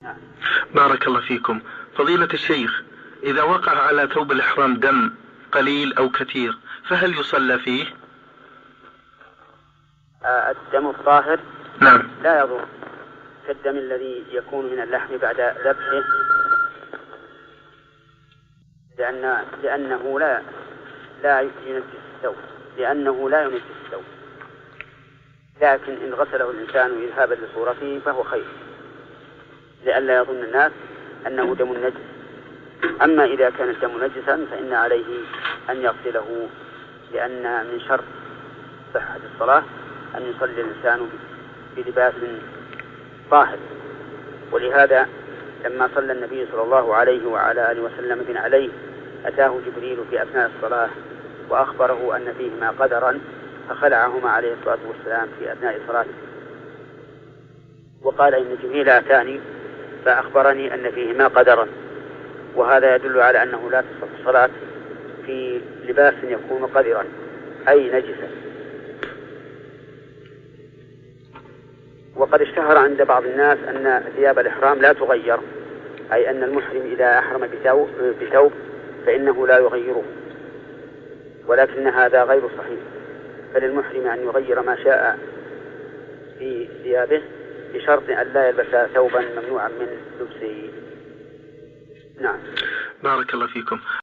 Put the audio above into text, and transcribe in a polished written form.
بارك الله فيكم. فضيلة الشيخ، إذا وقع على ثوب الإحرام دم قليل أو كثير فهل يصلى فيه؟ الدم الطاهر نعم لا يضر كالدم الذي يكون من اللحم بعد ذبحه، لأنه لا ينجس الثوب، لكن إن غسله الإنسان إذهابا لصورته فهو خير لئلا يظن الناس أنه دم نجس. أما إذا كان الدم نجسا فإن عليه أن يغسله، لأن من شرط صحة الصلاة أن يصلي الإنسان بلباس طاهر. ولهذا لما صلى النبي صلى الله عليه وعلى آله وسلم بن عليه أتاه جبريل في أثناء الصلاة وأخبره أن فيهما قدرا فخلعهما عليه الصلاة والسلام في أثناء صلاته، وقال إن جبريل أتاني فأخبرني أن فيهما قدرا، وهذا يدل على أنه لا تصح الصلاة في لباس يكون قذرا أي نجسا. وقد اشتهر عند بعض الناس أن ثياب الإحرام لا تغير، أي أن المحرم إذا أحرم بثوب فإنه لا يغيره، ولكن هذا غير صحيح، فللمحرم أن يغير ما شاء في ثيابه بشرط أن لا يلبس ثوبا ممنوعا من لبسه. نعم. بارك الله فيكم.